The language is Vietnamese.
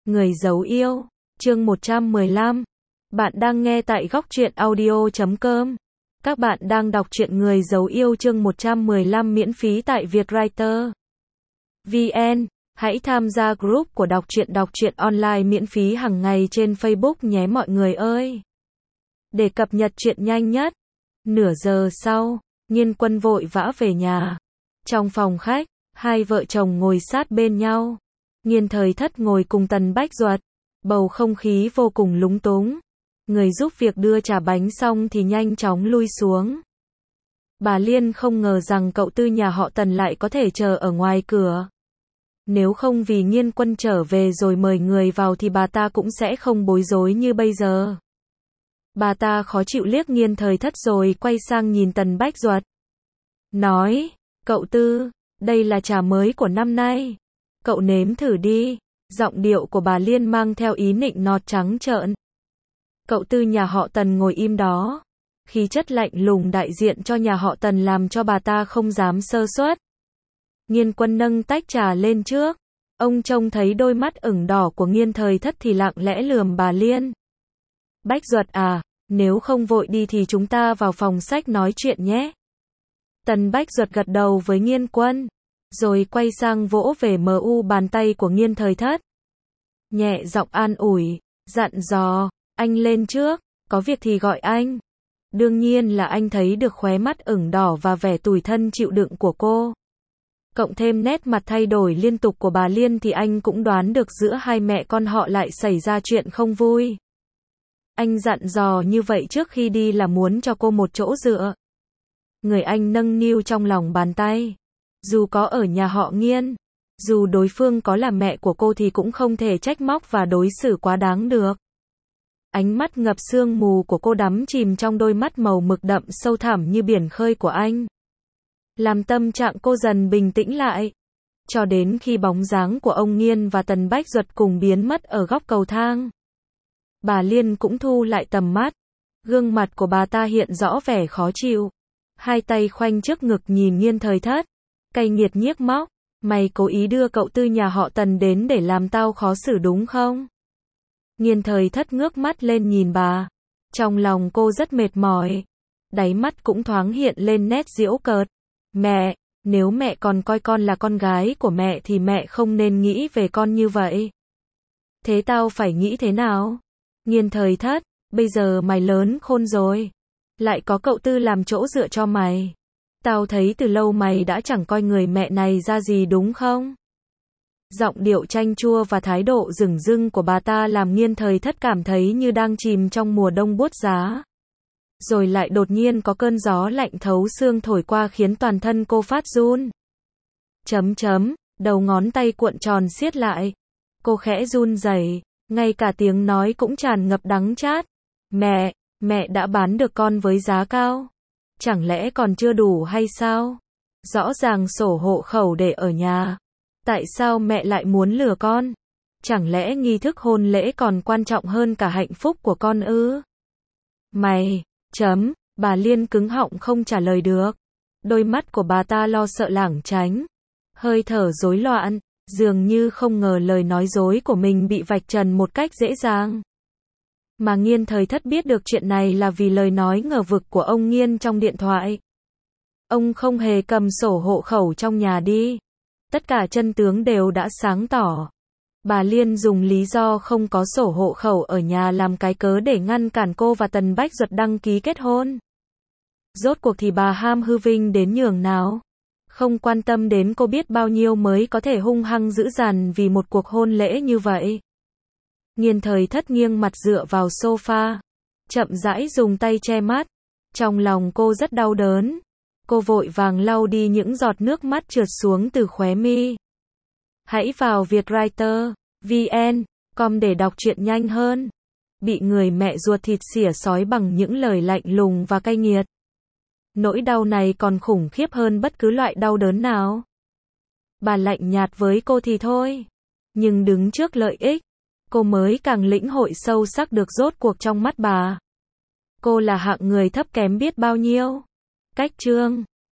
Người giấu yêu, chương 115. Bạn đang nghe tại góc truyện audio.com. Các bạn đang đọc truyện Người giấu yêu chương 115 miễn phí tại Vietwriter VN. Hãy tham gia group của đọc truyện online miễn phí hàng ngày trên Facebook nhé mọi người ơi. Để cập nhật truyện nhanh nhất. Nửa giờ sau, Nhiên Quân vội vã về nhà. Trong phòng khách, hai vợ chồng ngồi sát bên nhau. Nhiên Thời Thất ngồi cùng Tần Bách Duật. Bầu không khí vô cùng lúng túng. Người giúp việc đưa trà bánh xong thì nhanh chóng lui xuống. Bà Liên không ngờ rằng cậu Tư nhà họ Tần lại có thể chờ ở ngoài cửa. Nếu không vì Nhiên Quân trở về rồi mời người vào thì bà ta cũng sẽ không bối rối như bây giờ. Bà ta khó chịu liếc Nhiên Thời Thất rồi quay sang nhìn Tần Bách Duật. Nói, cậu Tư, đây là trà mới của năm nay. Cậu nếm thử đi. Giọng điệu của bà Liên mang theo ý nịnh nọt trắng trợn. Cậu Tư nhà họ Tần ngồi im đó. Khí chất lạnh lùng đại diện cho nhà họ Tần làm cho bà ta không dám sơ suất. Nhiên Quân nâng tách trà lên trước. Ông trông thấy đôi mắt ửng đỏ của Nhiên Thời Thất thì lặng lẽ lườm bà Liên. Bách Duật à, nếu không vội đi thì chúng ta vào phòng sách nói chuyện nhé. Tần Bách Duật gật đầu với Nhiên Quân. Rồi quay sang vỗ về bàn tay của Nhiên Thời Thất. Nhẹ giọng an ủi, dặn dò, anh lên trước, có việc thì gọi anh. Đương nhiên là anh thấy được khóe mắt ửng đỏ và vẻ tủi thân chịu đựng của cô. Cộng thêm nét mặt thay đổi liên tục của bà Liên thì anh cũng đoán được giữa hai mẹ con họ lại xảy ra chuyện không vui. Anh dặn dò như vậy trước khi đi là muốn cho cô một chỗ dựa. Người anh nâng niu trong lòng bàn tay. Dù có ở nhà họ Nghiên, dù đối phương có là mẹ của cô thì cũng không thể trách móc và đối xử quá đáng được. Ánh mắt ngập sương mù của cô đắm chìm trong đôi mắt màu mực đậm sâu thẳm như biển khơi của anh. Làm tâm trạng cô dần bình tĩnh lại. Cho đến khi bóng dáng của ông Nghiên và Tần Bách Duật cùng biến mất ở góc cầu thang. Bà Liên cũng thu lại tầm mắt. Gương mặt của bà ta hiện rõ vẻ khó chịu. Hai tay khoanh trước ngực nhìn Nhiên Thời Thất. Cay nghiệt nhiếc móc, mày cố ý đưa cậu Tư nhà họ Tần đến để làm tao khó xử đúng không? Nhiên Thời Thất ngước mắt lên nhìn bà. Trong lòng cô rất mệt mỏi. Đáy mắt cũng thoáng hiện lên nét giễu cợt. Mẹ, nếu mẹ còn coi con là con gái của mẹ thì mẹ không nên nghĩ về con như vậy. Thế tao phải nghĩ thế nào? Nhiên Thời Thất, bây giờ mày lớn khôn rồi. Lại có cậu Tư làm chỗ dựa cho mày. Tao thấy từ lâu mày đã chẳng coi người mẹ này ra gì đúng không? Giọng điệu chanh chua và thái độ dửng dưng của bà ta làm Nhiên Thời Thất cảm thấy như đang chìm trong mùa đông buốt giá. Rồi lại đột nhiên có cơn gió lạnh thấu xương thổi qua khiến toàn thân cô phát run. Đầu ngón tay cuộn tròn siết lại. Cô khẽ run rẩy, ngay cả tiếng nói cũng tràn ngập đắng chát. Mẹ đã bán được con với giá cao. Chẳng lẽ còn chưa đủ hay sao? Rõ ràng sổ hộ khẩu để ở nhà. Tại sao mẹ lại muốn lừa con? Chẳng lẽ nghi thức hôn lễ còn quan trọng hơn cả hạnh phúc của con ư? Mày, bà Liên cứng họng không trả lời được. Đôi mắt của bà ta lo sợ lảng tránh. Hơi thở rối loạn, dường như không ngờ lời nói dối của mình bị vạch trần một cách dễ dàng. Mà Nhiên Thời Thất biết được chuyện này là vì lời nói ngờ vực của ông Nghiên trong điện thoại. Ông không hề cầm sổ hộ khẩu trong nhà đi. Tất cả chân tướng đều đã sáng tỏ. Bà Liên dùng lý do không có sổ hộ khẩu ở nhà làm cái cớ để ngăn cản cô và Tần Bách Duật đăng ký kết hôn. Rốt cuộc thì bà ham hư vinh đến nhường nào? Không quan tâm đến cô biết bao nhiêu mới có thể hung hăng dữ dằn vì một cuộc hôn lễ như vậy. Nhiên Thời Thất nghiêng mặt dựa vào sofa, chậm rãi dùng tay che mắt. Trong lòng cô rất đau đớn. Cô vội vàng lau đi những giọt nước mắt trượt xuống từ khóe mi. Hãy vào Vietwriter VN.com để đọc truyện nhanh hơn. Bị người mẹ ruột thịt xỉa xói bằng những lời lạnh lùng và cay nghiệt. Nỗi đau này còn khủng khiếp hơn bất cứ loại đau đớn nào. Bà lạnh nhạt với cô thì thôi. Nhưng đứng trước lợi ích, cô mới càng lĩnh hội sâu sắc được rốt cuộc trong mắt bà. Cô là hạng người thấp kém biết bao nhiêu. Cách chương